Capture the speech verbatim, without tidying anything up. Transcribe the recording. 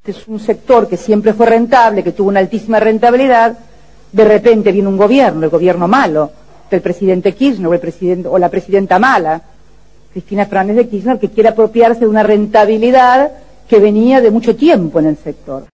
Es un sector que siempre fue rentable, que tuvo una altísima rentabilidad. De repente viene un gobierno, el gobierno malo, del presidente Kirchner o, el presidente, o la presidenta mala, Cristina Fernández de Kirchner, que quiere apropiarse de una rentabilidad que venía de mucho tiempo en el sector.